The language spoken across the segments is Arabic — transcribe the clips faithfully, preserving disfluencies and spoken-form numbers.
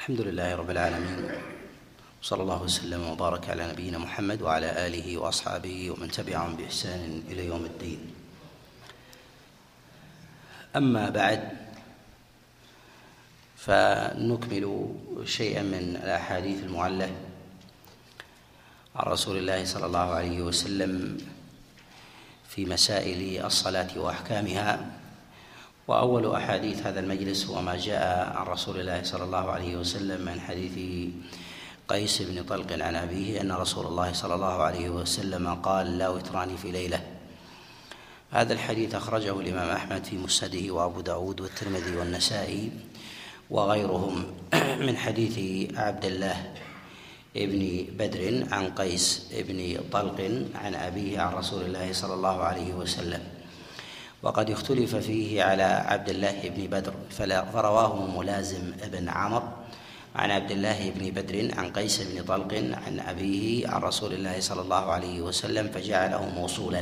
الحمد لله رب العالمين، صلى الله وسلم وبارك على نبينا محمد وعلى آله وأصحابه ومن تبعهم بإحسان إلى يوم الدين. أما بعد، فنكمل شيئا من الأحاديث المعلة عن رسول الله صلى الله عليه وسلم في مسائل الصلاة وأحكامها. وأول أحاديث هذا المجلس هو ما جاء عن رسول الله صلى الله عليه وسلم من حديث قيس بن طلق عن أبيه أن رسول الله صلى الله عليه وسلم قال: لا وتران في ليلة. هذا الحديث أخرجه الإمام أحمد في مسنده وأبو داود والترمذي والنسائي وغيرهم من حديث عبد الله ابن بدر عن قيس بن طلق عن أبيه عن رسول الله صلى الله عليه وسلم. وقد اختلف فيه على عبد الله بن بدر، فرواه ملازم بن عمرو عن عبد الله بن بدر عن قيس بن طلق عن أبيه عن رسول الله صلى الله عليه وسلم فجعله موصولا.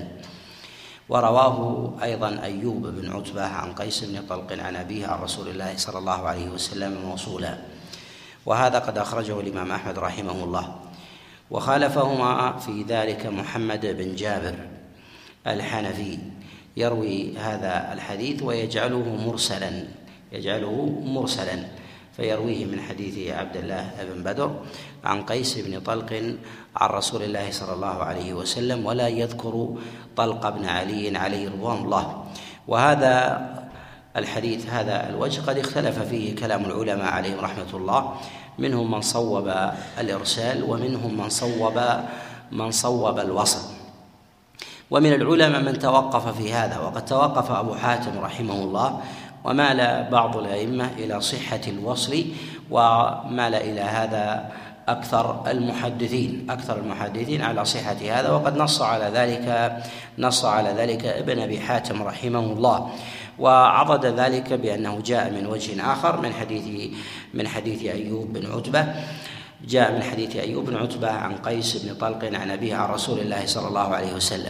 ورواه أيضا أيوب بن عتبة عن قيس بن طلق عن أبيه عن رسول الله صلى الله عليه وسلم موصولا، وهذا قد أخرجه الإمام أحمد رحمه الله. وخالفهما في ذلك محمد بن جابر الحنفي يروي هذا الحديث ويجعله مرسلا يجعله مرسلا فيرويه من حديث عبد الله بن بدر عن قيس بن طلق عن رسول الله صلى الله عليه وسلم، ولا يذكر طلق بن علي عليه رضوان الله. وهذا الحديث هذا الوجه قد اختلف فيه كلام العلماء عليهم رحمة الله، منهم من صوب الإرسال ومنهم من صوب من صوب الوصل، ومن العلماء من توقف في هذا. وقد توقف أبو حاتم رحمه الله، ومال بعض الأئمة إلى صحة الوصل، ومال إلى هذا أكثر المحدثين أكثر المحدثين على صحة هذا. وقد نص على ذلك نص على ذلك ابن أبي حاتم رحمه الله، وعضد ذلك بأنه جاء من وجه آخر من حديث من حديث أيوب بن عتبة جاء من حديث أيوب بن عتبة عن قيس بن طلق عن أبيه عن رسول الله صلى الله عليه وسلم.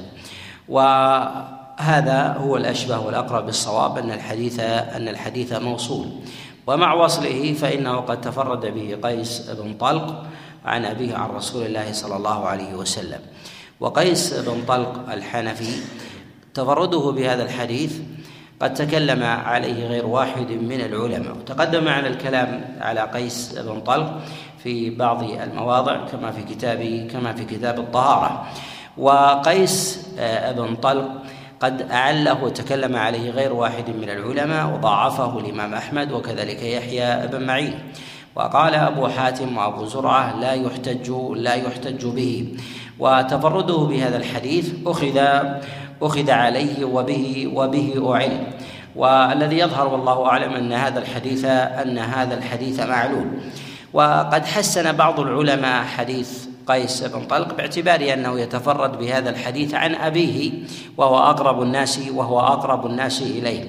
وهذا هو الأشبه والأقرب بالصواب، أن الحديث أن الحديث موصول، ومع وصله فإنه قد تفرد به قيس بن طلق عن أبيه عن رسول الله صلى الله عليه وسلم. وقيس بن طلق الحنفي تفرده بهذا الحديث قد تكلم عليه غير واحد من العلماء، وتقدم معنا الكلام على قيس بن طلق في بعض المواضع كما في كتاب كما في كتاب الطهارة. وقيس بن طلق قد أعله وتكلم عليه غير واحد من العلماء، وضاعفه الإمام أحمد وكذلك يحيى بن معين. وقال أبو حاتم وأبو زرعة لا يحتج لا يحتج به، وتفرده بهذا الحديث أخذ أخذ عليه وبه وبه أعل. والذي يظهر والله أعلم أن هذا الحديث أن هذا الحديث معلول. وقد حسن بعض العلماء حديث قيس بن طلق باعتبار أنه يتفرد بهذا الحديث عن أبيه، وهو أقرب الناس وهو أقرب الناس إليه.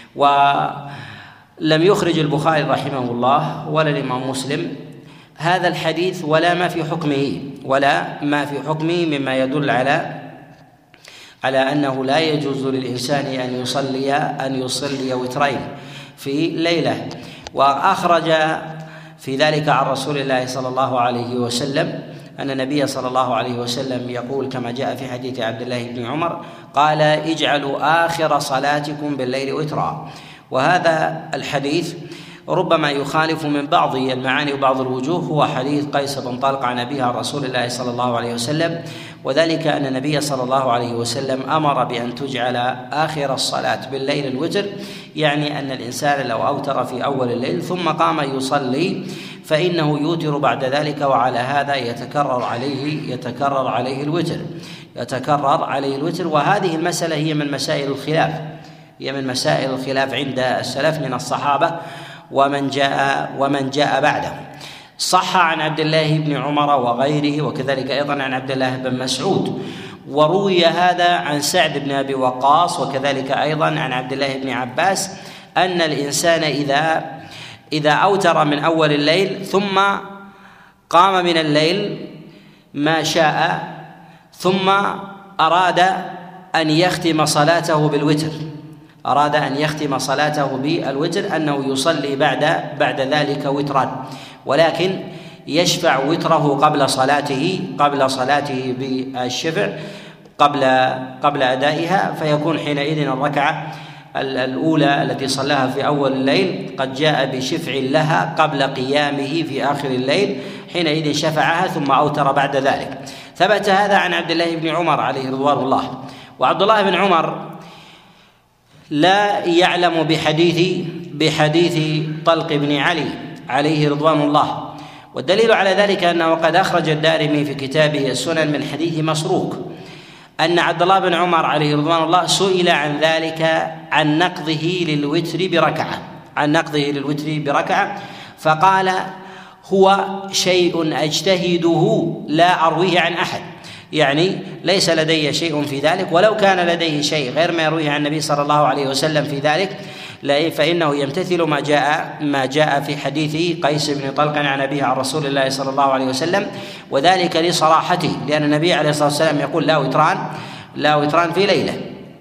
ولم يخرج البخاري رحمه الله ولا الإمام مسلم هذا الحديث ولا ما في حكمه ولا ما في حكمه مما يدل على على أنه لا يجوز للإنسان أن يصلي أن يصلي وترين في ليلة. وأخرج في ذلك عن رسول الله صلى الله عليه وسلم أن النبي صلى الله عليه وسلم يقول كما جاء في حديث عبد الله بن عمر قال: اجعلوا آخر صلاتكم بالليل وترا. وهذا الحديث ربما يخالف من بعض المعاني وبعض الوجوه هو حديث قيس بن طلق عن أبيه عن رسول الله صلى الله عليه وسلم، وذلك أن النبي صلى الله عليه وسلم أمر بأن تجعل آخر الصلاة بالليل الوتر، يعني أن الإنسان لو أوتر في أول الليل ثم قام يصلي فإنه يوتر بعد ذلك، وعلى هذا يتكرر عليه يتكرر عليه الوتر يتكرر عليه الوتر. وهذه المسألة هي من مسائل الخلاف هي من مسائل الخلاف عند السلف من الصحابة ومن جاء ومن جاء بعدهم. صح عن عبد الله بن عمر وغيره، وكذلك أيضا عن عبد الله بن مسعود، وروي هذا عن سعد بن أبي وقاص، وكذلك أيضا عن عبد الله بن عباس أن الإنسان إذا إذا أوتر من أول الليل ثم قام من الليل ما شاء ثم أراد أن يختم صلاته بالوتر أراد أن يختم صلاته بالوتر أنه يصلي بعد بعد ذلك وترا، ولكن يشفع وتره قبل صلاته قبل صلاته بالشفع قبل قبل أدائها، فيكون حينئذ الركعة الأولى التي صلاها في أول الليل قد جاء بشفع لها قبل قيامه في آخر الليل، حينئذ شفعها ثم أوتر بعد ذلك. ثبت هذا عن عبد الله بن عمر عليه رضوان الله. وعبد الله بن عمر لا يعلم بحديث بحديث طلق بن علي عليه رضوان الله، والدليل على ذلك أنه قد أخرج الدارمي في كتابه السنن من حديث مسروق أن عبد الله بن عمر عليه رضوان الله سئل عن ذلك عن نقضه للوتر بركعة عن نقضه للوتر بركعة فقال: هو شيء أجتهده لا أرويه عن أحد، يعني ليس لدي شيء في ذلك، ولو كان لديه شيء غير ما يرويه عن النبي صلى الله عليه وسلم في ذلك فإنه يمتثل ما جاء ما جاء في حديث قيس بن طلق عن أبيه عن رسول الله صلى الله عليه وسلم، وذلك لصراحته، لأن النبي عليه الصلاة والسلام يقول: لا وتران لا وتران في ليلة.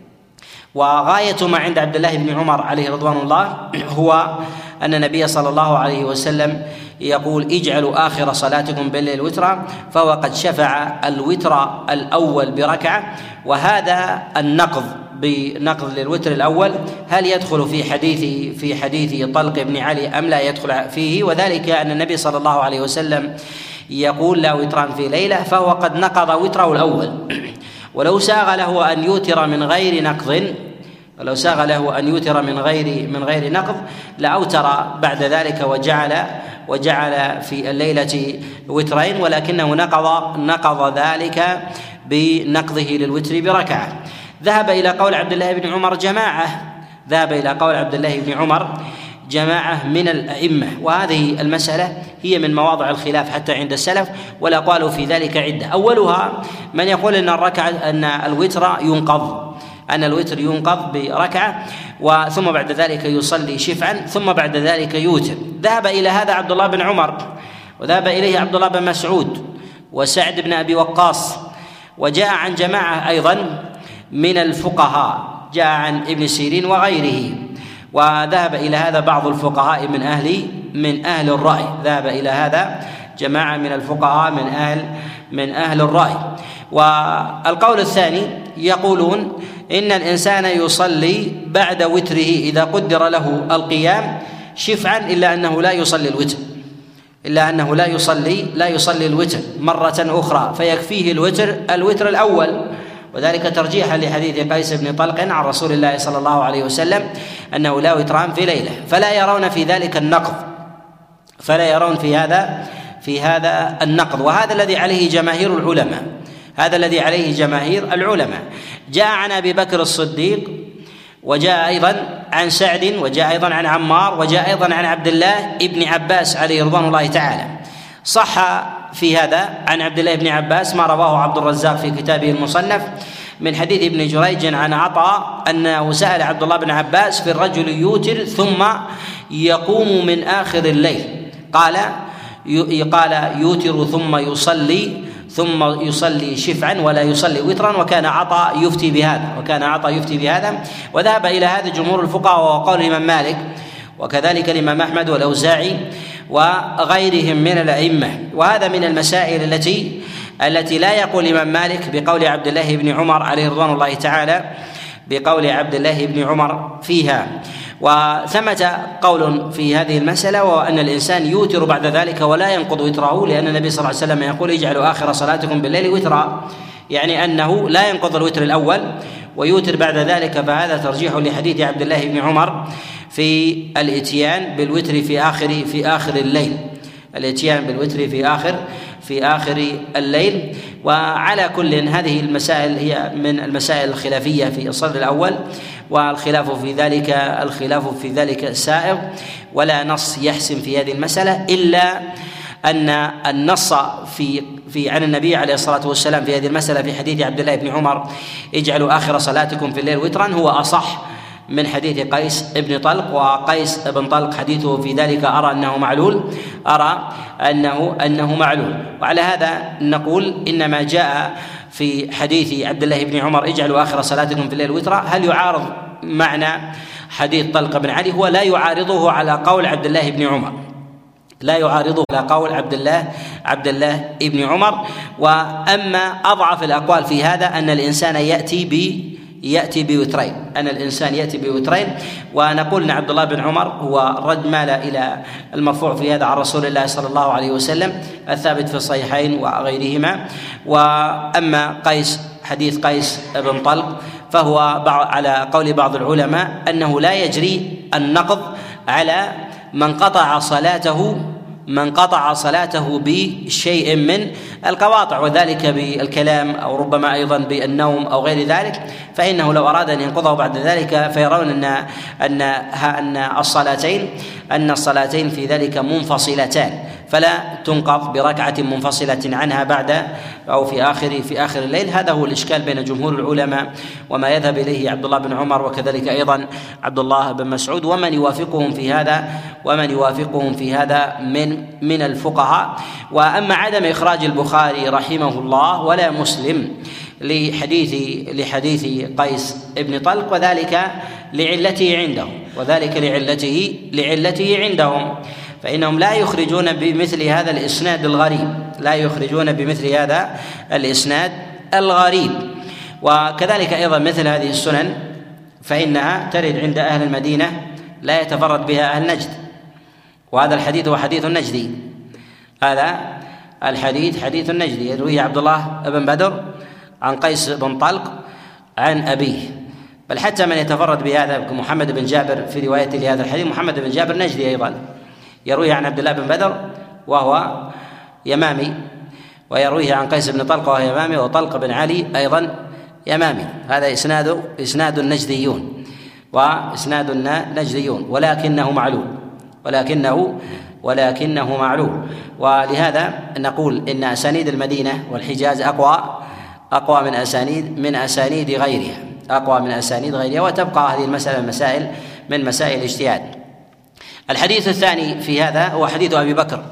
وغاية ما عند عبد الله بن عمر عليه رضوان الله هو أن النبي صلى الله عليه وسلم يقول: اجعلوا آخر صلاتكم بالليل وترا، فهو قد شفع الوتر الأول بركعة. وهذا النقض بنقض للوتر الأول هل يدخل في حديث في حديث طلق بن علي أم لا يدخل فيه؟ وذلك أن النبي صلى الله عليه وسلم يقول: لا وتران في ليلة، فهو قد نقض وتره الأول. ولو ساغ له أن يوتر من غير نقض ولو ساغ له أن يوتر من غير من غير نقض لأوتر بعد ذلك وجعل وجعل في الليلة وترين، ولكنه نقض نقض ذلك بنقضه للوتر بركعة. ذهب إلى قول عبد الله بن عمر جماعة ذهب إلى قول عبد الله بن عمر جماعة من الأئمة، وهذه المسألة هي من مواضع الخلاف حتى عند السلف، والأقوال في ذلك عدة. أولها من يقول أن الركعة أن الوتر ينقض أن الوتر ينقض بركعة وثم بعد ذلك يصلي شفعا ثم بعد ذلك يوتر. ذهب إلى هذا عبد الله بن عمر، وذهب إليه عبد الله بن مسعود وسعد بن أبي وقاص، وجاء عن جماعة أيضا من الفقهاء، جاء عن ابن سيرين وغيره. وذهب إلى هذا بعض الفقهاء من أهل من أهل الرأي ذهب إلى هذا جماعة من الفقهاء من أهل من أهل الرأي. والقول الثاني يقولون إن الإنسان يصلي بعد وتره إذا قدر له القيام شفعا، إلا أنه لا يصلي الوتر إلا أنه لا يصلي لا يصلي الوتر مرة أخرى، فيكفيه الوتر الوتر الأول، وذلك ترجيحا لحديث قيس بن طلق عن رسول الله صلى الله عليه وسلم أنه لا وتران في ليلة، فلا يرون في ذلك النقض فلا يرون في هذا في هذا النقض وهذا الذي عليه جماهير العلماء هذا الذي عليه جماهير العلماء. جاء عن أبي بكر الصديق، وجاء أيضا عن سعد، وجاء أيضا عن عمار، وجاء أيضا عن عبد الله ابن عباس عليه رضوان الله تعالى. صح في هذا عن عبد الله بن عباس ما رواه عبد الرزاق في كتابه المصنف من حديث ابن جريج عن عطاء أنه سأل عبد الله بن عباس في الرجل يوتر ثم يقوم من آخر الليل، قال قال يوتر ثم يصلي ثم يصلي شفعا ولا يصلي وترا، وكان عطاء يفتي بهذا وكان عطاء يفتي بهذا وذهب إلى هذا جمهور الفقهاء وقول الإمام مالك وكذلك الإمام أحمد والأوزاعي وغيرهم من الأئمة. وهذا من المسائل التي التي لا يقول الإمام مالك بقول عبد الله بن عمر عليه رضوان الله تعالى بقول عبد الله بن عمر فيها. وثمت قول في هذه المسألة وهو أن الإنسان يوتر بعد ذلك ولا ينقض وتره، لأن النبي صلى الله عليه وسلم يقول: اجعلوا آخر صلاتكم بالليل وترا، يعني أنه لا ينقض الوتر الأول ويوتر بعد ذلك. فهذا ترجيح لحديث عبد الله بن عمر في الاتيان بالوتر في آخر في آخر الليل الاتيان بالوتر في آخر في آخر الليل. وعلى كل هذه المسائل هي من المسائل الخلافية في الصدر الأول، والخلاف في ذلك الخلاف في ذلك سائغ، ولا نص يحسم في هذه المسألة إلا أن النص في في عن النبي عليه الصلاة والسلام في هذه المسألة في حديث عبد الله بن عمر: اجعلوا آخر صلاتكم في الليل وترا، هو أصح من حديث قيس بن طلق. وقيس بن طلق حديثه في ذلك أرى أنه معلول أرى أنه أنه معلول وعلى هذا نقول إنما جاء في حديث عبد الله بن عمر: اجعلوا آخر صلاتكم في الليل وترا، هل يعارض معنى حديث طلق بن علي هو لا يعارضه على قول عبد الله بن عمر، لا يعارضه على قول عبد الله عبد الله بن عمر. واما اضعف الاقوال في هذا ان الانسان ياتي ب ياتي بوترين، ان الانسان ياتي بوترين. ونقول ان عبد الله بن عمر هو رد مال الى المرفوع في هذا عن رسول الله صلى الله عليه وسلم الثابت في الصحيحين وغيرهما. واما قيس حديث قيس بن طلق فهو على قول بعض العلماء انه لا يجري النقض على من قطع صلاته من قطع صلاته بشيء من القواطع، وذلك بالكلام او ربما ايضا بالنوم او غير ذلك، فانه لو اراد ان ينقضه بعد ذلك فيرون ان ان ان الصلاتين ان الصلاتين في ذلك منفصلتان، فلا تنقض بركعه منفصله عنها بعد او في اخر في اخر الليل. هذا هو الاشكال بين جمهور العلماء وما يذهب اليه عبد الله بن عمر وكذلك ايضا عبد الله بن مسعود ومن يوافقهم في هذا ومن يوافقهم في هذا من من الفقهاء. واما عدم اخراج البخاري رحمه الله ولا مسلم لحديث لحديث قيس بن طلق وذلك لعلته عندهم وذلك لعلته لعلته عندهم فإنهم لا يخرجون بمثل هذا الإسناد الغريب لا يخرجون بمثل هذا الإسناد الغريب. وكذلك أيضا مثل هذه السنن فإنها ترد عند أهل المدينة لا يتفرد بها أهل نجد، وهذا الحديث هو حديث النجدي هذا الحديث حديث النجدي يرويه عبد الله بن بدر عن قيس بن طلق عن أبيه. بل حتى من يتفرد بهذا محمد بن جابر في روايته لهذا الحديث محمد بن جابر نجدي أيضا يرويه عن عبد الله بن بدر وهو يمامي، ويرويه عن قيس بن طلق وهو يمامي، وطلق بن علي أيضا يمامي. هذا إسناد إسناد النجديون وإسناد النجديون ولكنه معلول ولكنه ولكنه معلول. ولهذا نقول إن أسانيد المدينة والحجاز أقوى أقوى من أسانيد من أسانيد غيرها أقوى من أسانيد غيرها وتبقى هذه المسألة مسائل من مسائل الاجتهاد. الحديث الثاني في هذا هو حديث أبي بكر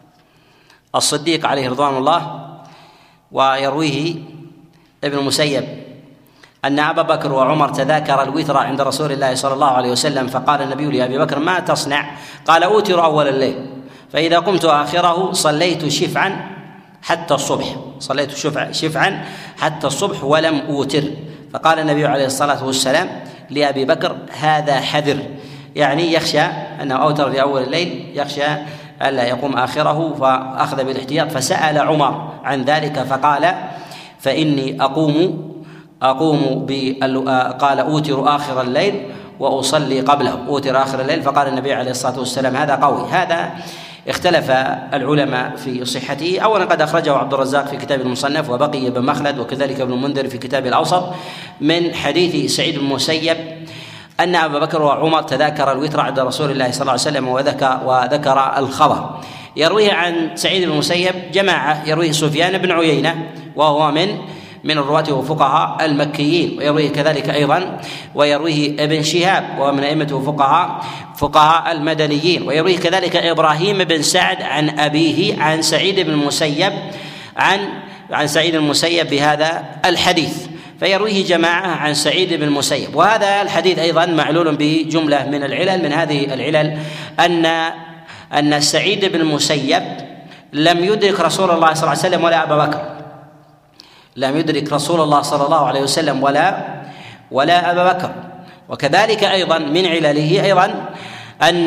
الصديق عليه رضوان الله، ويرويه ابن المسيب أن أبا بكر وعمر تذاكر الوتر عند رسول الله صلى الله عليه وسلم، فقال النبي لأبي بكر: ما تصنع؟ قال: أوتر أول الليل، فإذا قمت آخره صليت شفعا حتى الصبح صليت شفع شفعا حتى الصبح ولم أوتر. فقال النبي عليه الصلاة والسلام لأبي بكر: هذا حذر، يعني يخشى أنه أوتر في أول الليل، يخشى ألا يقوم آخره فأخذ بالاحتياط. فسأل عمر عن ذلك فقال: فإني أقوم أقوم قال أوتر آخر الليل وأصلي قبله، أوتر آخر الليل. فقال النبي عليه الصلاة والسلام: هذا قوي. هذا اختلف العلماء في صحته. أولا قد أخرجه عبد الرزاق في كتاب المصنف، وبقي بن مخلد وكذلك ابن المنذر في كتاب الأوسط من حديث سعيد بن المسيب أن أبا بكر وعمر تذاكر الوتر عند رسول الله صلى الله عليه وسلم وذكر, وذكر الخبر. يرويه عن سعيد بن المسيب جماعة، يرويه سفيان بن عيينة وهو من من الرواة وفقهاء المكيين، ويرويه كذلك أيضا ويرويه ابن شهاب وهو من أئمة وفقهاء فقهاء المدنيين، ويرويه كذلك إبراهيم بن سعد عن أبيه عن سعيد بن المسيب عن عن سعيد المسيب بهذا الحديث، فيرويه جماعة عن سعيد بن المسيب. وهذا الحديث أيضا معلول بجملة من العلل. من هذه العلل أن أن سعيد بن المسيب لم يدرك رسول الله صلى الله عليه وسلم ولا أبا بكر، لم يدرك رسول الله صلى الله عليه وسلم ولا ولا أبا بكر. وكذلك أيضا من علله أيضا أن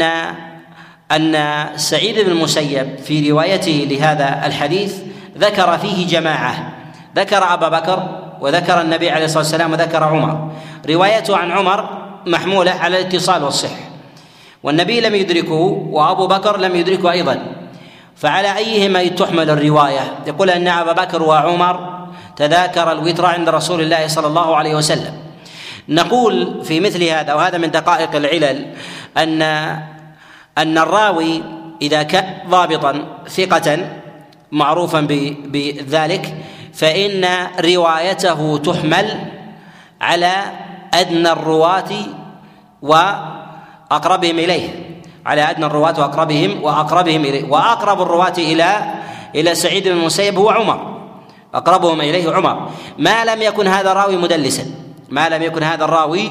أن سعيد بن المسيب في روايته لهذا الحديث ذكر فيه جماعة، ذكر أبا بكر وذكر النبي عليه الصلاة والسلام وذكر عمر. روايته عن عمر محمولة على الاتصال والصحة، والنبي لم يدركه وأبو بكر لم يدركه أيضا، فعلى أيهما تحمل الرواية؟ يقول أن أبا بكر وعمر تذاكر الوتر عند رسول الله صلى الله عليه وسلم. نقول في مثل هذا، وهذا من دقائق العلل، أن أن الراوي إذا كان ضابطا ثقة معروفا بذلك فإن روايته تحمل على أدنى الرواة وأقربهم إليه، على أدنى الرواة وأقربهم وأقربهم إليه. وأقرب الرواة إلى إلى سعيد بن المسيب هو عمر، أقربهم إليه عمر، ما لم يكن هذا الراوي مدلسا، ما لم يكن هذا الراوي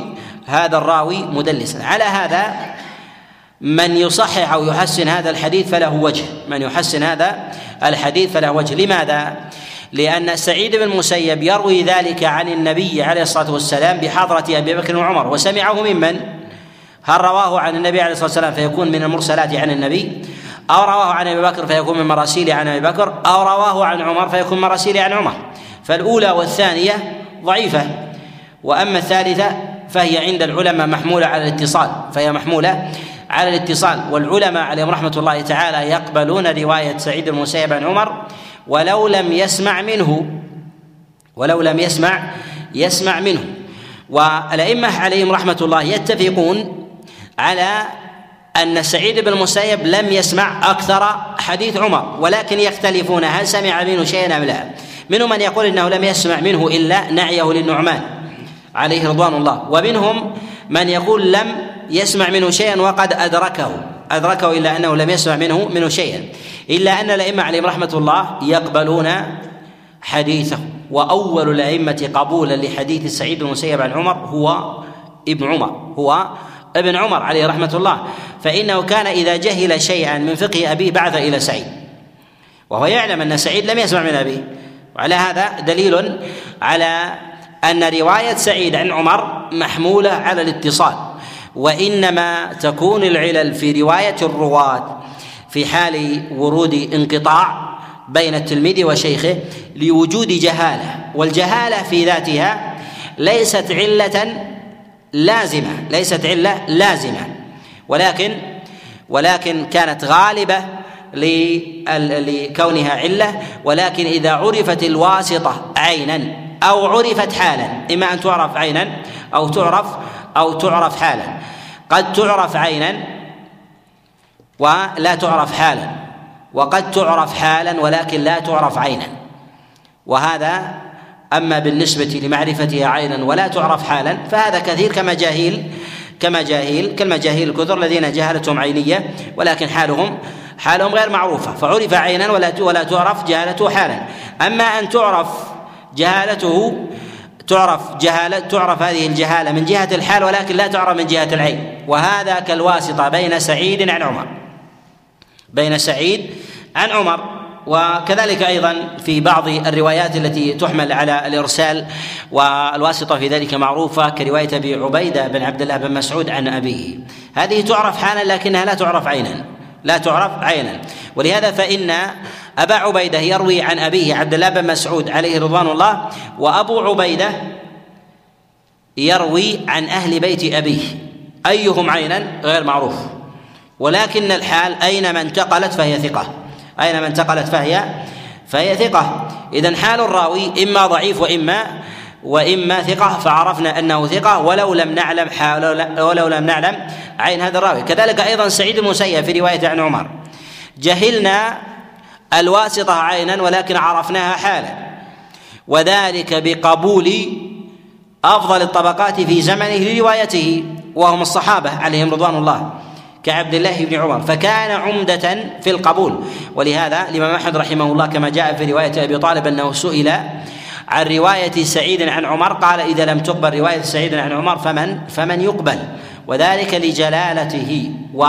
هذا الراوي مدلسا. على هذا من يصحح أو يحسن هذا الحديث فله وجه، من يحسن هذا الحديث فله وجه. لماذا؟ لأن سعيد بن المسيب يروي ذلك عن النبي عليه الصلاة والسلام بحضرة أبي بكر وعمر، وسمعه ممن؟ هل رواه عن النبي عليه الصلاة والسلام فيكون من المرسلات عن النبي، أو رواه عن أبي بكر فيكون من مراسيل عن أبي بكر، أو رواه عن عمر فيكون مراسيل عن عمر؟ فالأولى والثانية ضعيفة، وأما الثالثة فهي عند العلماء محمولة على الاتصال، فهي محمولة على الاتصال. والعلماء عليهم رحمة الله تعالى يقبلون رواية سعيد بن المسيب عن عمر ولو لم يسمع منه، ولو لم يسمع يسمع منه. والأئمة عليهم رحمة الله يتفقون على أن سعيد بن المسيب لم يسمع أكثر حديث عمر، ولكن يختلفون هل سمع منه شيئا أم لا. منهم من يقول إنه لم يسمع منه إلا نعيه للنعمان عليه رضوان الله، ومنهم من يقول لم يسمع منه شيئا وقد أدركه أدركه إلا أنه لم يسمع منه منه شيئا. إلا أن الأئمة عليهم رحمة الله يقبلون حديثه، وأول الأئمة قبولا لحديث سعيد بن المسيب عن عمر هو ابن عمر هو ابن عمر عليه رحمة الله، فإنه كان إذا جهل شيئا من فقه أبيه بعث إلى سعيد، وهو يعلم أن سعيد لم يسمع من أبيه. وعلى هذا دليل على أن رواية سعيد عن عمر محمولة على الاتصال، وإنما تكون العلل في رواية الرواة في حال ورود انقطاع بين التلميذ وشيخه لوجود جهالة، والجهالة في ذاتها ليست علة لازمة ليست علة لازمة ولكن ولكن كانت غالبة لكونها علة. ولكن إذا عرفت الواسطة عينا أو عرفت حالا، إما أن تعرف عينا أو تعرف أو تعرف حالا. قد تعرف عينا ولا تعرف حالا، وقد تعرف حالا ولكن لا تعرف عينا. وهذا أما بالنسبة لمعرفتها عينا ولا تعرف حالا فهذا كثير كمجاهيل كمجاهيل كالمجاهيل الكثر الذين جهالتهم عينية ولكن حالهم حالهم غير معروفة، فعرف عينا ولا ولا تعرف جهالته حالا. أما أن تعرف جهالته تعرف جهالة تعرف هذه الجهالة من جهة الحال ولكن لا تعرف من جهة العين، وهذا كالواسطة بين سعيد عن عمر بين سعيد عن عمر. وكذلك أيضا في بعض الروايات التي تحمل على الإرسال والواسطة في ذلك معروفة، كرواية أبي عبيدة بن عبد الله بن مسعود عن أبيه، هذه تعرف حالا لكنها لا تعرف عينا لا تعرف عينا. ولهذا فإن أبا عبيدة يروي عن أبيه عبد الله بن مسعود عليه رضوان الله، وأبو عبيدة يروي عن أهل بيت أبيه، أيهم عينا غير معروف، ولكن الحال أينما انتقلت فهي ثقة أينما انتقلت فهي فهي ثقة. إذن حال الراوي إما ضعيف وإما وإما ثقة، فعرفنا أنه ثقة ولو لم نعلم حال ولو لم نعلم عين هذا الراوي. كذلك أيضا سعيد بن المسيب في رواية عن عمر جهلنا الواسطة عينا ولكن عرفناها حالا، وذلك بقبول أفضل الطبقات في زمنه لروايته وهم الصحابة عليهم رضوان الله كعبد الله بن عمر، فكان عمدة في القبول. ولهذا الإمام أحمد رحمه الله كما جاء في رواية أبي طالب أنه سئل عن رواية سعيد عن عمر قال إذا لم تقبل رواية سعيد عن عمر فمن فمن يقبل، وذلك لجلالته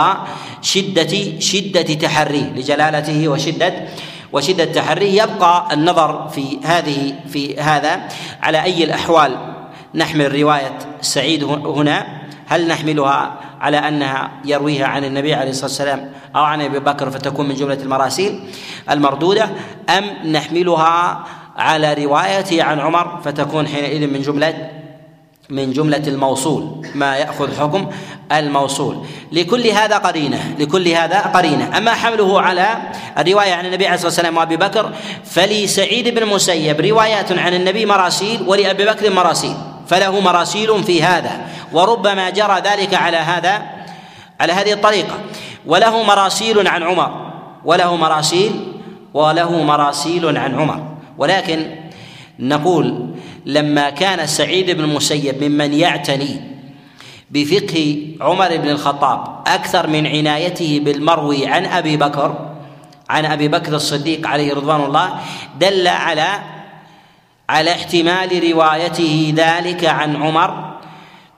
وشدة شدة تحريه لجلالته وشدة وشدة تحريه. يبقى النظر في هذه في هذا على أي الأحوال نحمل رواية سعيد هنا، هل نحملها على أنها يرويها عن النبي عليه الصلاة والسلام أو عن أبي بكر فتكون من جملة المراسيل المردودة، أم نحملها على روايته عن عمر فتكون حينئذ من جملة من جملة الموصول ما يأخذ حكم الموصول؟ لكل هذا قرينة لكل هذا قرينة. أما حمله على الرواية عن النبي عليه الصلاة والسلام وأبي بكر فلسعيد بن المسيب روايات عن النبي مراسيل ولأبي بكر مراسيل، فله مراسيل في هذا، وربما جرى ذلك على هذا على هذه الطريقة. وله مراسيل عن عمر وله مراسيل وله مراسيل عن عمر. ولكن نقول لما كان سعيد بن المسيب ممن يعتني بفقه عمر بن الخطاب أكثر من عنايته بالمروي عن أبي بكر عن أبي بكر الصديق عليه رضوان الله، دل على على احتمال روايته ذلك عن عمر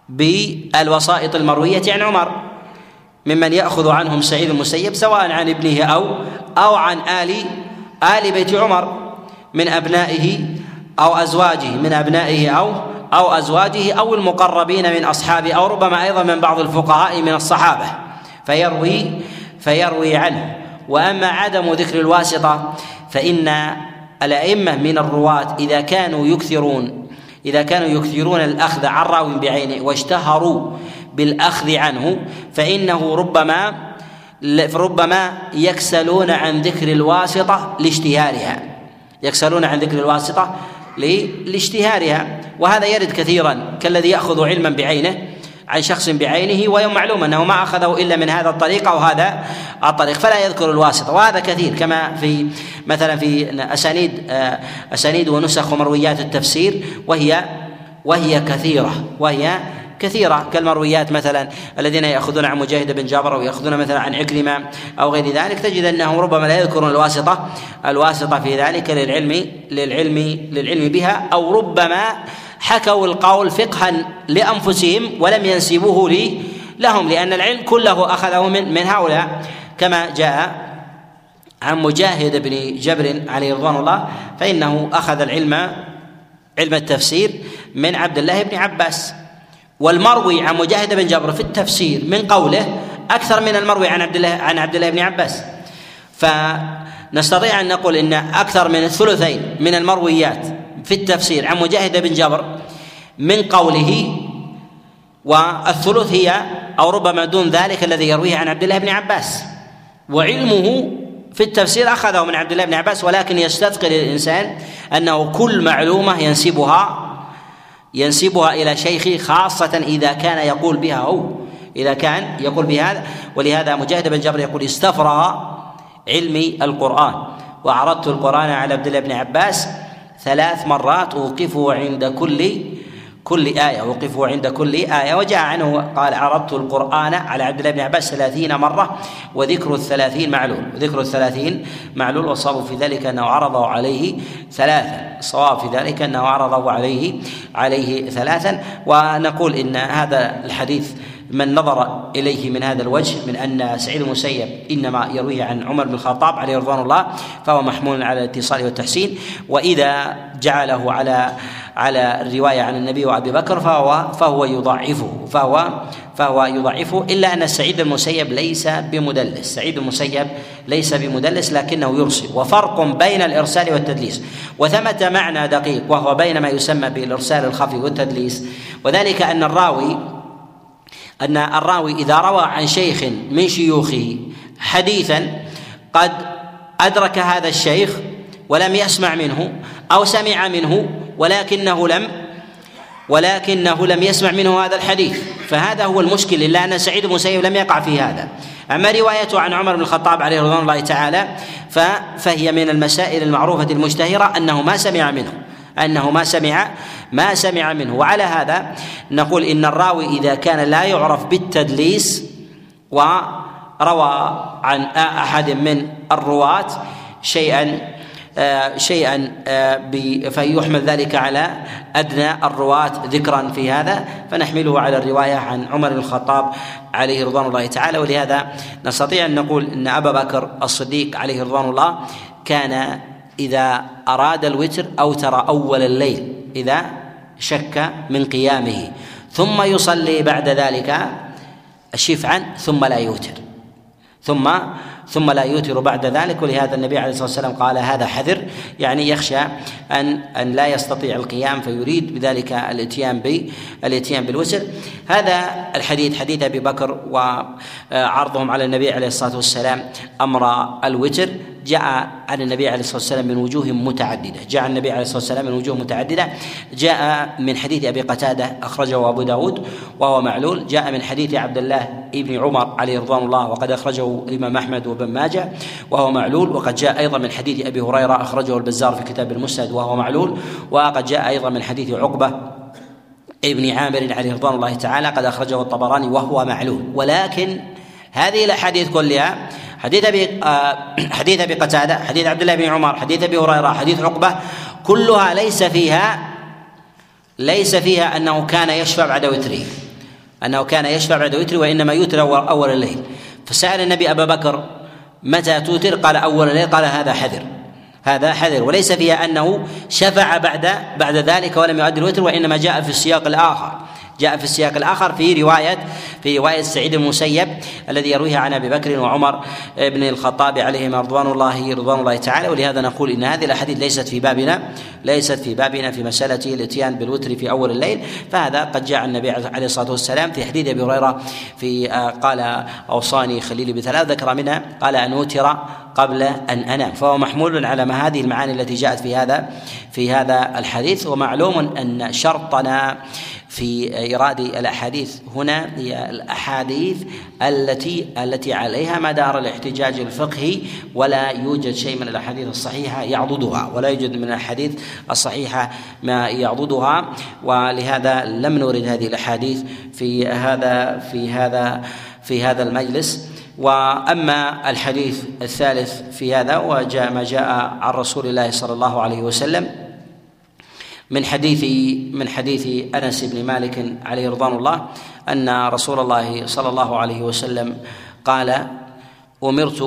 بالوسائط المروية عن عمر ممن يأخذ عنهم سعيد المسيب سواء عن ابنه أو أو عن آل آل بيت عمر من أبنائه أو أزواجه من أبنائه أو أو أزواجه أو المقربين من أصحابه أو ربما أيضا من بعض الفقهاء من الصحابة فيروي فيروي عنه. وأما عدم ذكر الواسطة فإن الأئمة من الرواة إذا كانوا يكثرون إذا كانوا يكثرون الأخذ عن راو بعينه واشتهروا بالأخذ عنه فإنه ربما ربما يكسلون عن ذكر الواسطة لاشتهارها يكسلون عن ذكر الواسطة لاشتهارها وهذا يرد كثيرا كالذي يأخذ علما بعينه عن شخص بعينه ومعلوم أنه ما أخذه إلا من هذا الطريق أو هذا الطريق فلا يذكر الواسطة. وهذا كثير كما في مثلا في أسانيد أسانيد ونسخ ومرويات التفسير وهي وهي كثيرة وهي كثيرة كالمرويات مثلا الذين يأخذون عن مجاهد بن جابر أو يأخذون مثلا عن عكرمة أو غير ذلك تجد أنهم ربما لا يذكرون الواسطة الواسطة في ذلك للعلم للعلم للعلم بها أو ربما حكوا القول فقها لأنفسهم ولم ينسبوه لي لهم لأن العلم كله أخذه من من هؤلاء كما جاء عن مجاهد بن جبر عليه رضوان الله فإنه أخذ العلم علم التفسير من عبد الله بن عباس والمروي عن مجاهد بن جبر في التفسير من قوله أكثر من المروي عن عبد الله عن عبد الله بن عباس فنستطيع أن نقول إن أكثر من الثلثين من المرويات في التفسير عن مجاهد بن جبر من قوله والثلث هي أو ربما دون ذلك الذي يرويه عن عبد الله بن عباس وعلمه في التفسير أخذه من عبد الله بن عباس ولكن يستثقل الإنسان أنه كل معلومة ينسبها ينسبها إلى شيخه خاصة إذا كان يقول بها أو إذا كان يقول بهذا. ولهذا مجاهد بن جبر يقول استفرغ علمي القرآن وعرضت القرآن على عبد الله بن عباس ثلاث مرات أوقفه عند كل كل آية أوقفه عند كل آية وجاء عنه قال عرضت القرآن على عبد الله بن عباس ثلاثين مرة وذكر الثلاثين معلول وذكر الثلاثين معلول والصواب في ذلك أنه عرضه عليه ثلاثا الصواب في ذلك أنه عرضه عليه عليه ثلاثا. ونقول إن هذا الحديث من نظر إليه من هذا الوجه من أن سعيد المسيب إنما يرويه عن عمر بن الخطاب عليه رضوان الله فهو محمول على الاتصال والتحسين وإذا جعله على على الرواية عن النبي وأبي بكر فهو فهو يضعفه فهو فهو يضعفه إلا أن سعيد المسيب ليس بمدلس سعيد المسيب ليس بمدلس لكنه يرسل وفرق بين الإرسال والتدليس وثمة معنى دقيق وهو بين ما يسمى بالإرسال الخفي والتدليس وذلك أن الراوي أن الراوي إذا روى عن شيخ من شيوخه حديثا قد أدرك هذا الشيخ ولم يسمع منه أو سمع منه ولكنه لم ولكنه لم يسمع منه هذا الحديث فهذا هو المشكل إلا أن سعيد بن المسيب لم يقع في هذا. أما روايته عن عمر بن الخطاب عليه رضوان الله تعالى فهي من المسائل المعروفة المشتهرة أنه ما سمع منه أنه ما سمع ما سمع منه. وعلى هذا نقول إن الراوي إذا كان لا يعرف بالتدليس وروى عن أحد من الرواة شيئا آه شيئا آه فيحمل ذلك على أدنى الرواة ذكرا في هذا فنحمله على الرواية عن عمر بن الخطاب عليه رضوان الله تعالى. ولهذا نستطيع أن نقول أن أبا بكر الصديق عليه رضوان الله كان إذا أراد الوتر أوتر أول الليل إذا شك من قيامه ثم يصلي بعد ذلك شفعا ثم لا يوتر ثم ثم لا يوتر بعد ذلك. ولهذا النبي عليه الصلاة والسلام قال هذا حذر يعني يخشى أن أن لا يستطيع القيام فيريد بذلك الاتيان بالاتيان بالوتر. هذا الحديث حديث أبي بكر وعرضهم على النبي عليه الصلاة والسلام أمر الوتر جاء عن النبي عليه الصلاة والسلام من وجوه متعددة جاء عن النبي عليه الصلاة والسلام من وجوه متعددة جاء من حديث أبي قتادة أخرجه أبو داود وهو معلول جاء من حديث عبد الله ابن عمر عليه رضوان الله وقد أخرجه الإمام أحمد وابن ماجه وهو معلول وقد جاء أيضا من حديث أبي هريرة أخرجه البزار في كتاب المسند وهو معلول وقد جاء أيضا من حديث عقبة ابن عامر عليه رضوان الله تعالى قد أخرجه الطبراني وهو معلول. ولكن هذه الأحاديث كلها حديث أبي حديث أبي قتادة حديث عبد الله بن عمر حديث أبي هريرة حديث عقبة كلها ليس فيها ليس فيها أنه كان يشفع بعد وتره أنه كان يشفع بعد الوتر وإنما يوتر أول الليل، فسأل النبي أبا بكر متى توتر؟ قال أول الليل. قال هذا حذر، هذا حذر، وليس فيها أنه شفع بعد بعد ذلك ولم يؤدي الوتر، وإنما جاء في السياق الآخر، جاء في السياق الآخر في رواية في رواية سعيد بن المسيب الذي يرويها عن أبي بكر وعمر بن الخطاب عليهما رضوان الله رضوان الله تعالى. ولهذا نقول إن هذه الأحاديث ليست في بابنا ليست في بابنا في مسألة الاتيان بالوتر في أول الليل، فهذا قد جاء النبي عليه الصلاة والسلام في حديث أبي هريرة في قال أوصاني خليلي بثلاث، ذكر منها قال أن أوتر قبل أن أنام، فهو محمول على ما هذه المعاني التي جاءت في هذا في هذا الحديث. ومعلوم أن شرطنا في إيراد الأحاديث هنا هي الأحاديث التي التي عليها مدار الاحتجاج الفقهي، ولا يوجد شيء من الأحاديث الصحيحة يعضدها، ولا يوجد من الأحاديث الصحيحة ما يعضدها، ولهذا لم نورد هذه الأحاديث في هذا في هذا في هذا المجلس. وأما الحديث الثالث في هذا وجاء ما جاء عن رسول الله صلى الله عليه وسلم من حديث من حديث أنس بن مالك عليه رضوان الله أن رسول الله صلى الله عليه وسلم قال أمرت،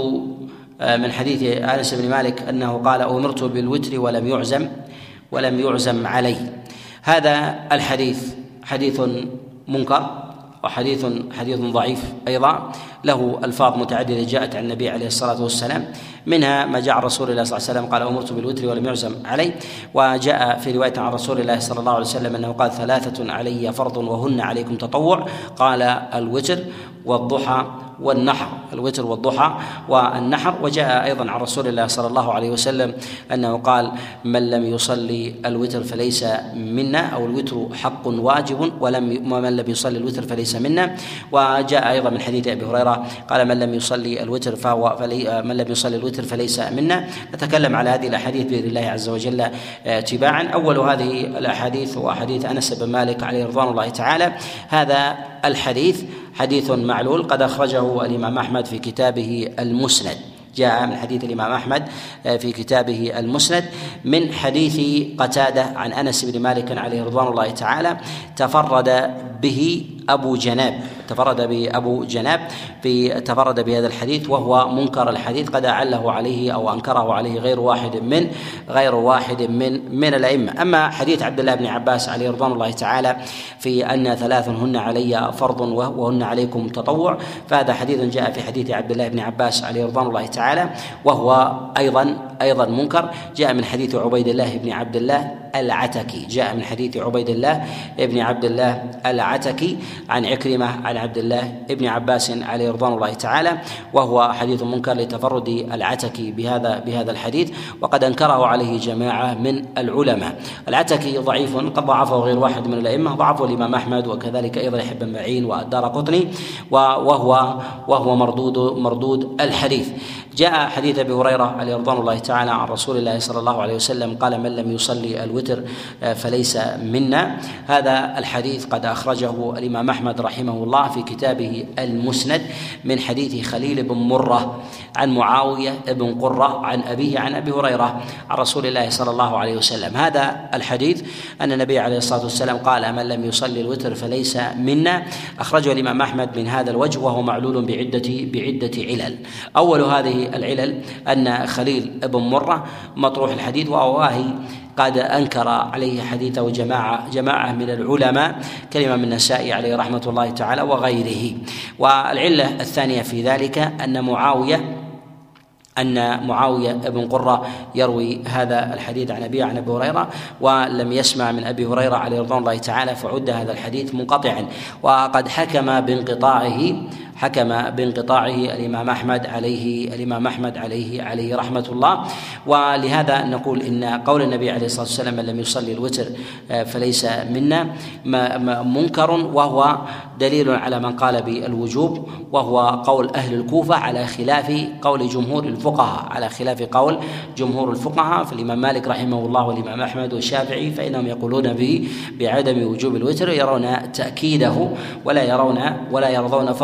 من حديث أنس بن مالك أنه قال أمرت بالوتر ولم يعزم ولم يعزم علي. هذا الحديث حديث منكر وحديث حديث ضعيف أيضا، له ألفاظ متعددة جاءت عن النبي عليه الصلاة والسلام، منها ما جاء عن رسول الله صلى الله عليه وسلم قال أمرت بالوتر ولم يعزم علي، وجاء في رواية عن رسول الله صلى الله عليه وسلم أنه قال ثلاثة علي فرض وهن عليكم تطوع، قال الوتر والضحى والنحر، الوتر والضحى والنحر. وجاء أيضا عن رسول الله صلى الله عليه وسلم أنه قال من لم يصلي الوتر فليس منا، أو الوتر حق واجب ولم ومن لم يصلي الوتر فليس منا. وجاء أيضا من حديث أبي هريرة قال من لم يصلي الوتر فهو فلي من لم يصلي الوتر فليس منا. نتكلم على هذه الأحاديث بإذن الله عز وجل تباعا. أول هذه الأحاديث هو حديث أنس بن مالك عليه رضوان الله تعالى. هذا الحديث حديث معلول قد أخرجه الإمام أحمد في كتابه المسند، جاء من حديث الإمام أحمد في كتابه المسند من حديث قتادة عن أنس بن مالك عليه رضوان الله تعالى تفرد به أبو جناب تفرد به أبو جناب تفرد بهذا الحديث، وهو منكر الحديث قد أعله عليه أو أنكره عليه غير واحد من غير واحد من من الأئمة. أما حديث عبد الله بن عباس عليه رضوان الله تعالى في أن ثلاث هن علي فرض وهن عليكم تطوع، فهذا حديث جاء في حديث عبد الله بن عباس عليه رضوان الله تعالى وهو أيضا أيضا منكر. جاء من حديث عبيد الله بن عبد الله العتكي جاء من حديث عبيد الله بن عبد الله العتكي عن عكرمة عن عبد الله بن عباس عليه رضوان الله تعالى، وهو حديث منكر لتفرد العتكي بهذا بهذا الحديث، وقد أنكره عليه جماعة من العلماء. العتكي ضعيف قد ضعفه غير واحد من الأئمة، ضعفه الإمام أحمد وكذلك أيضا يحيى بن معين والدارقطني، وهو وهو مردود مردود الحديث. جاء حديث أبي هريرة عليه رضوان الله تعالى عن رسول الله صلى الله عليه وسلم قال من لم يصلي الوتر فليس منا. هذا الحديث قد أخرجه الإمام أحمد رحمه الله في كتابه المسند من حديث خليل بن مرة عن معاوية بن قرة عن أبيه عن أبي هريرة عن رسول الله صلى الله عليه وسلم. هذا الحديث أن النبي عليه الصلاة والسلام قال من لم يصلي الوتر فليس منا، أخرجه الإمام أحمد من هذا الوجه، وهو معلول بعدة بعدة علل. أول هذه العلل أن خليل بن مرة مطروح الحديث، وأواهي قد أنكر عليه حديثه جماعة جماعة من العلماء كالإمام النسائي عليه رحمة الله تعالى وغيره. والعلة الثانية في ذلك أن معاوية أن معاوية بن قرة يروي هذا الحديث عن أبيه عن أبي هريرة ولم يسمع من أبي هريرة عليه رضوان الله تعالى، فعد هذا الحديث منقطعا، وقد حكم بانقطاعه حكم بانقطاعه الإمام أحمد عليه الإمام أحمد عليه عليه رحمة الله. ولهذا نقول إن قول النبي عليه الصلاة والسلام من لم يصلي الوتر فليس منا منكر، وهو دليل على من قال بالوجوب، وهو قول أهل الكوفة على خلاف قول جمهور الفقهاء على خلاف قول جمهور الفقهاء. فالإمام مالك رحمه الله والإمام أحمد والشافعي فإنهم يقولون به بعدم وجوب الوتر، يرون تأكيده ولا يرون ولا يرضون فرضية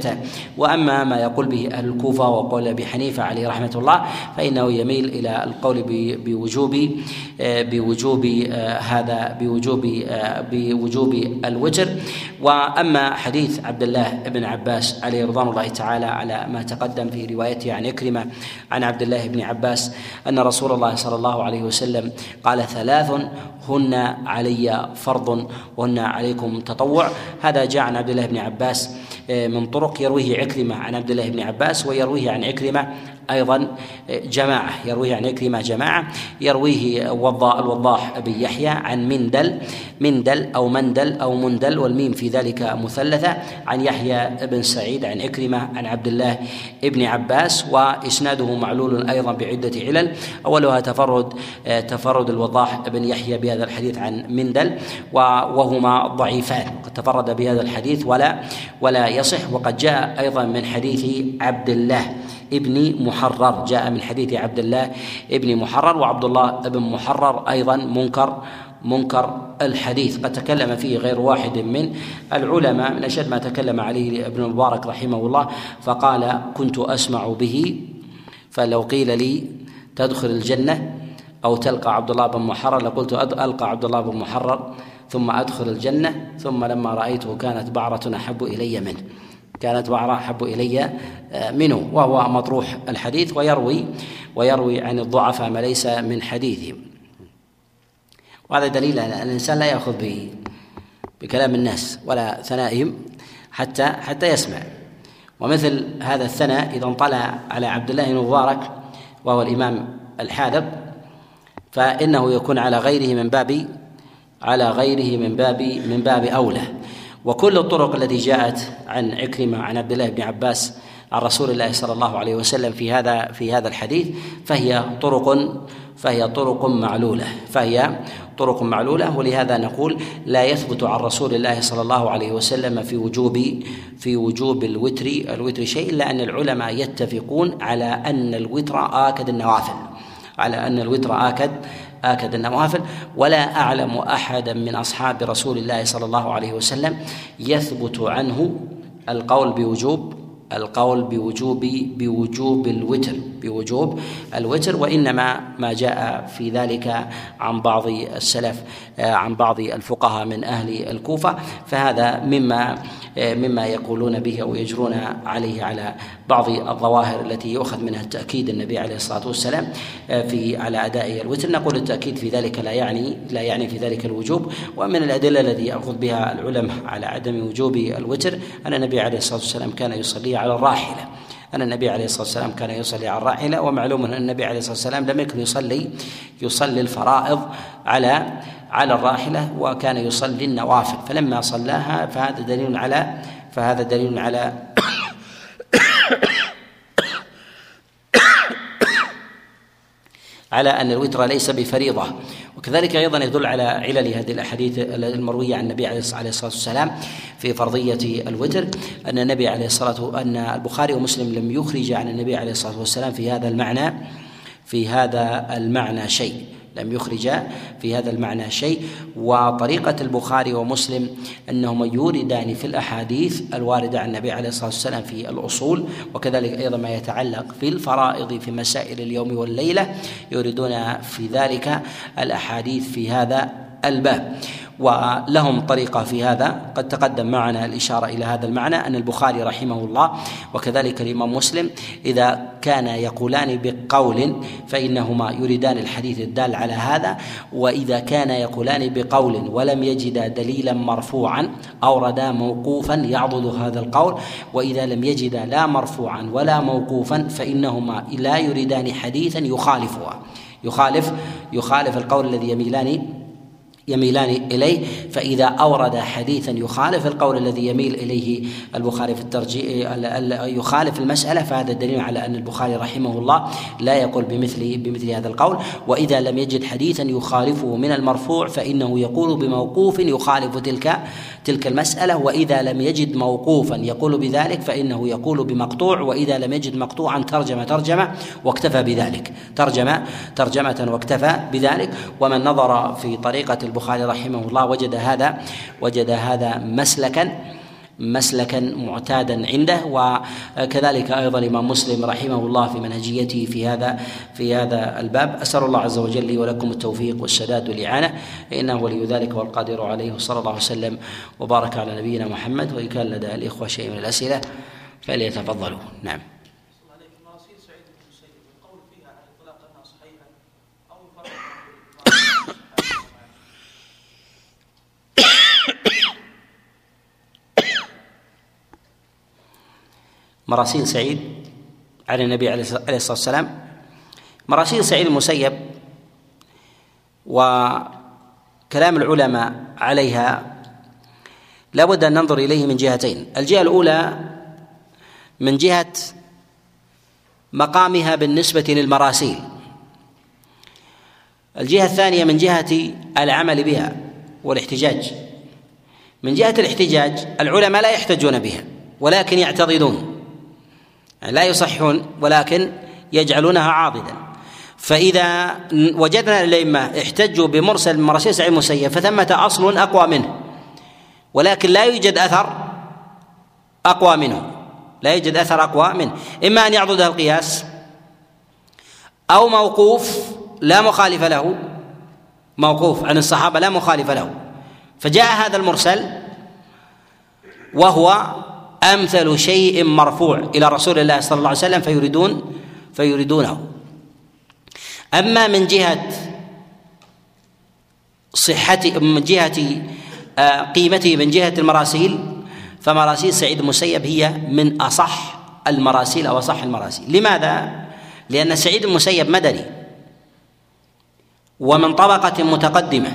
حجته. وأما ما يقول به أهل الكوفة وقول أبي حنيفة عليه رحمة الله فإنه يميل إلى القول بوجوب بوجوب هذا بوجوب بوجوب الوتر. وأما حديث عبد الله بن عباس عليه رضوان الله تعالى على ما تقدم في روايته عن عكرمة عن عبد الله بن عباس أن رسول الله صلى الله عليه وسلم قال: ثلاث هن علي فرض وهن عليكم تطوع. هذا جاء عن عبد الله بن عباس من طرق، يرويه عكرمة عن عبد الله بن عباس، ويرويه عن عكرمة أيضا جماعة، يرويه عن عكرمة جماعة، يرويه الوضاح بن يحيى عن مندل مندل أو مندل أو مندل والميم في ذلك مثلثة عن يحيى بن سعيد عن عكرمة عن عبد الله بن عباس، وإسناده معلول أيضا بعدة علل. أولها تفرد تفرد الوضاح بن يحيى بهذا الحديث عن مندل، وهما ضعيفان، قد تفرد بهذا الحديث ولا ولا يصح. وقد جاء أيضا من حديث عبد الله ابن محرر، جاء من حديث عبد الله ابن محرر، وعبد الله ابن محرر أيضا منكر منكر الحديث، قد تكلم فيه غير واحد من العلماء. من أشد ما تكلم عليه ابن المبارك رحمه الله فقال: كنت أسمع به فلو قيل لي تدخل الجنة أو تلقى عبد الله بن محرر لقلت ألقى عبد الله بن محرر ثم أدخل الجنة، ثم لما رأيته كانت بعرة أحب إلي منه كانت بعرة أحب إلي منه وهو مطروح الحديث، ويروي ويروي عن الضعفاء ما ليس من حديثهم. وهذا دليل على أن الإنسان لا يأخذ بكلام الناس ولا ثنائهم حتى حتى يسمع. ومثل هذا الثناء إذا انطلع على عبد الله بن مبارك وهو الإمام الحاذق فإنه يكون على غيره من باب على غيره من باب من باب أولى. وكل الطرق التي جاءت عن عكرمة عن عبد الله بن عباس عن رسول الله صلى الله عليه وسلم في هذا في هذا الحديث فهي طرق فهي طرق معلولة فهي طرق معلولة ولهذا نقول لا يثبت عن رسول الله صلى الله عليه وسلم في وجوب في وجوب الوتر الوتر شيء، إلا أن العلماء يتفقون على أن الوتر آكد النوافل على أن الوتر آكد آكد النوافل. ولا أعلم أحدا من أصحاب رسول الله صلى الله عليه وسلم يثبت عنه القول بوجوب القول بوجوب بوجوب الوتر بوجوب الوتر وإنما ما جاء في ذلك عن بعض السلف عن بعض الفقهاء من أهل الكوفة، فهذا مما مما يقولون به أو يجرون عليه على بعض الظواهر التي يؤخذ منها التأكيد النبي عليه الصلاة والسلام في على أداء الوتر. نقول التأكيد في ذلك لا يعني لا يعني في ذلك الوجوب. ومن الأدلة التي يأخذ بها العلماء على عدم وجوب الوتر أن النبي عليه الصلاة والسلام كان يصلي على الراحلة أن النبي عليه الصلاة والسلام كان يصلي على الراحلة ومعلوم أن النبي عليه الصلاة والسلام لم يكن يصلي يصلي الفرائض على على الراحلة وكان يصلي النوافل، فلما صلاها فهذا دليل على فهذا دليل على على أن الوتر ليس بفريضة. وكذلك أيضا يدل على علل هذه الأحاديث المروية عن النبي عليه الصلاة والسلام في فرضية الوتر أن النبي عليه الصلاة أن البخاري ومسلم لم يخرج عن النبي عليه الصلاة والسلام في هذا المعنى في هذا المعنى شيء لم يخرج في هذا المعنى شيء. وطريقة البخاري ومسلم أنهما يوردان في الأحاديث الواردة عن النبي عليه الصلاة والسلام في الأصول، وكذلك أيضا ما يتعلق في الفرائض في مسائل اليوم والليلة يوردون في ذلك الأحاديث في هذا الباب، ولهم طريقة في هذا قد تقدم معنا الإشارة إلى هذا المعنى أن البخاري رحمه الله وكذلك الإمام مسلم إذا كان يقولان بقول فإنهما يريدان الحديث الدال على هذا، وإذا كان يقولان بقول ولم يجدا دليلا مرفوعا أوردا موقوفا يعضد هذا القول، وإذا لم يجدا لا مرفوعا ولا موقوفا فإنهما لا يريدان حديثا يخالفها يخالف يخالف القول الذي يميلان يميلان إليه. فإذا أورد حديثا يخالف القول الذي يميل إليه البخاري في الترجيح يخالف المسألة فهذا دليل على أن البخاري رحمه الله لا يقول بمثل بمثل هذا القول. وإذا لم يجد حديثا يخالفه من المرفوع فإنه يقول بموقوف يخالف تلك تلك المسألة، وإذا لم يجد موقوفا يقول بذلك فإنه يقول بمقطوع، وإذا لم يجد مقطوعا ترجم ترجمة واكتفى بذلك ترجمة ترجمة واكتفى بذلك. ومن نظر في طريقة البخاري رحمه الله وجد هذا وجد هذا مسلكا مسلكا معتادا عنده. وكذلك ايضا الامام مسلم رحمه الله في منهجيته في هذا في هذا الباب. اسال الله عز وجل لي ولكم التوفيق والسداد والاعانه، انه ولي ذلك والقادر عليه. وصلى الله وسلم وبارك على نبينا محمد. وان كان لدى الاخوه شيء من الاسئله فليتفضلوا. نعم. مراسيل سعيد على النبي عليه الصلاة والسلام. مراسيل سعيد المسيب وكلام العلماء عليها لا بد أن ننظر إليه من جهتين. الجهة الأولى من جهة مقامها بالنسبة للمراسيل، الجهة الثانية من جهة العمل بها والاحتجاج. من جهة الاحتجاج العلماء لا يحتجون بها ولكن يعتضدون، يعني لا يصحون ولكن يجعلونها عاضدا. فإذا وجدنا الأئمة احتجوا بمرسل مراسيل سعيد المسيب فثمة أصل أقوى منه، ولكن لا يوجد أثر أقوى منه، لا يوجد أثر أقوى منه، إما أن يعضده القياس أو موقوف لا مخالف له، موقوف عن الصحابة لا مخالف له، فجاء هذا المرسل وهو أمثل شيء مرفوع إلى رسول الله صلى الله عليه وسلم فيريدون فيريدونه. أما من جهة صحته، من جهة قيمته، من جهة المراسيل، فمراسيل سعيد المسيب هي من أصح المراسيل أو أصح المراسيل. لماذا؟ لأن سعيد المسيب مدني ومن طبقة متقدمة،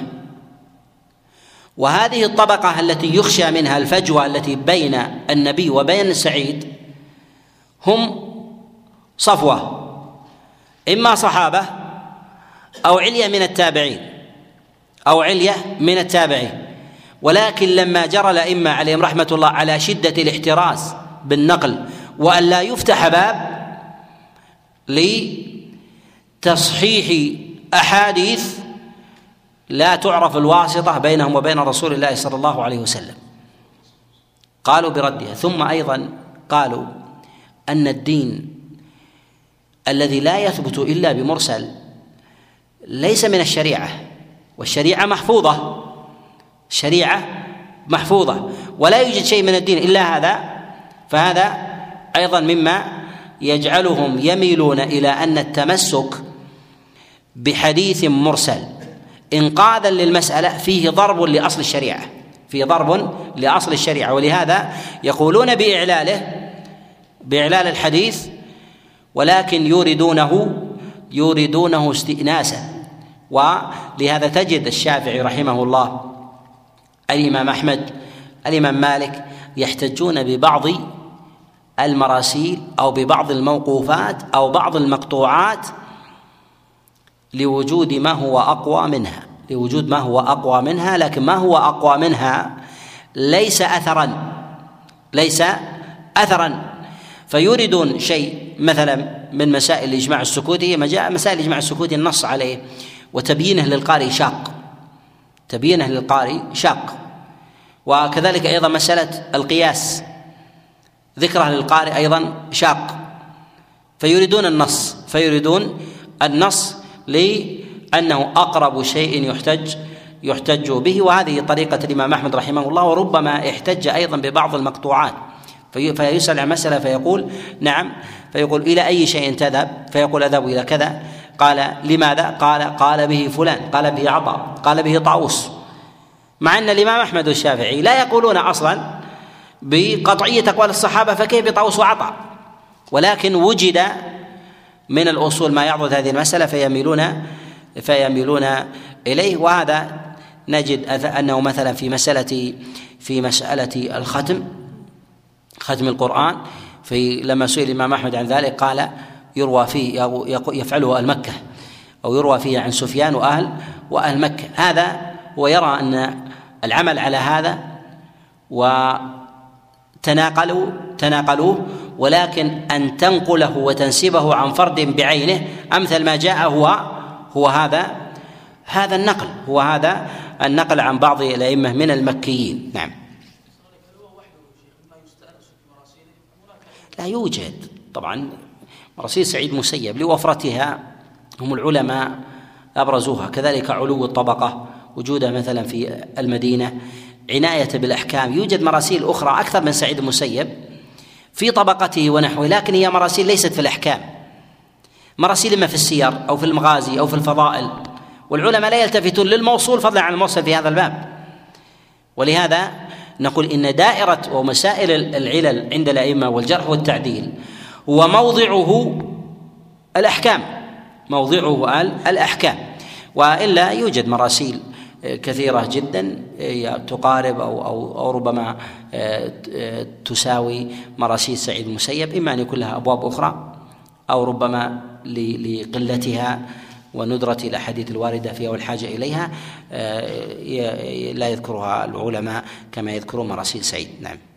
وهذه الطبقة التي يخشى منها الفجوة التي بين النبي وبين سعيد هم صفوة، إما صحابة أو علية من التابعين أو علية من التابعين. ولكن لما جرى الأئمة عليهم رحمة الله على شدة الاحتراز بالنقل وأن لا يفتح باب لتصحيح أحاديث لا تعرف الواسطة بينهم وبين رسول الله صلى الله عليه وسلم، قالوا بردها. ثم أيضا قالوا أن الدين الذي لا يثبت إلا بمرسل ليس من الشريعة، والشريعة محفوظة، الشريعة محفوظة ولا يوجد شيء من الدين إلا هذا، فهذا أيضا مما يجعلهم يميلون إلى أن التمسك بحديث مرسل إنقاذا للمسألة فيه ضرب لأصل الشريعة، فيه ضرب لأصل الشريعة، ولهذا يقولون بإعلاله بإعلال الحديث، ولكن يوردونه يوردونه استئناسا. ولهذا تجد الشافعي رحمه الله، الإمام أحمد، الإمام مالك يحتجون ببعض المراسيل أو ببعض الموقوفات أو بعض المقطوعات لوجود ما هو أقوى منها، لوجود ما هو أقوى منها، لكن ما هو أقوى منها ليس أثرا ليس أثرا فيوردون شيء مثلا من مسائل الإجماع السكوتي. مسائل الإجماع السكوتي النص عليه وتبيينه للقارئ شاق، تبيينه للقارئ شاق. وكذلك أيضا مسألة القياس ذكره للقارئ أيضا شاق، فيريدون النص فيريدون النص لأنه أقرب شيء يحتج يحتج به. وهذه طريقة الإمام أحمد رحمه الله. وربما احتج أيضا ببعض المقطوعات، فيسأل عن مسألة فيقول نعم، فيقول إلى أي شيء تذهب؟ فيقول أذهب إلى كذا. قال لماذا؟ قال قال به فلان، قال به عطاء، قال به طاووس، مع أن الإمام أحمد والشافعي لا يقولون أصلا بقطعية أقوال الصحابة، فكيف بطاووس وعطاء؟ ولكن وجد من الأصول ما يعضد هذه المسألة فيميلون فيميلون إليه. وهذا نجد أنه مثلا في مسألة في مسألة الختم، ختم القرآن، في لما سئل الإمام أحمد عن ذلك قال يروى فيه يفعله أهل مكة، أو يروى فيه عن سفيان وأهل وأهل مكة. هذا ويرى أن العمل على هذا وتناقلوا تناقلوه، ولكن أن تنقله وتنسبه عن فرد بعينه أمثل ما جاء هو هو هذا هذا النقل هو هذا النقل عن بعض الأئمة من المكيين. نعم. لا يوجد طبعا مراسيل سعيد المسيب لوفرتها هم العلماء أبرزوها، كذلك علو الطبقة، وجودها مثلا في المدينة، عناية بالأحكام. يوجد مراسيل أخرى أكثر من سعيد المسيب في طبقته ونحوه، لكن هي مراسيل ليست في الأحكام، مراسيل إما في السير أو في المغازي أو في الفضائل، والعلماء لا يلتفتون للموصول فضلا عن المرسل في هذا الباب. ولهذا نقول إن دائرة ومسائل العلل عند الأئمة والجرح والتعديل هو موضعه الأحكام، موضعه الأحكام، وإلا يوجد مراسيل كثيرة جدا تقارب أو, أو, أو ربما تساوي مراسيل سعيد المسيب، إما أن يكون لها أبواب أخرى أو ربما لقلتها وندرة الأحاديث الواردة فيها والحاجة إليها لا يذكرها العلماء كما يذكرون مراسيل سعيد. نعم.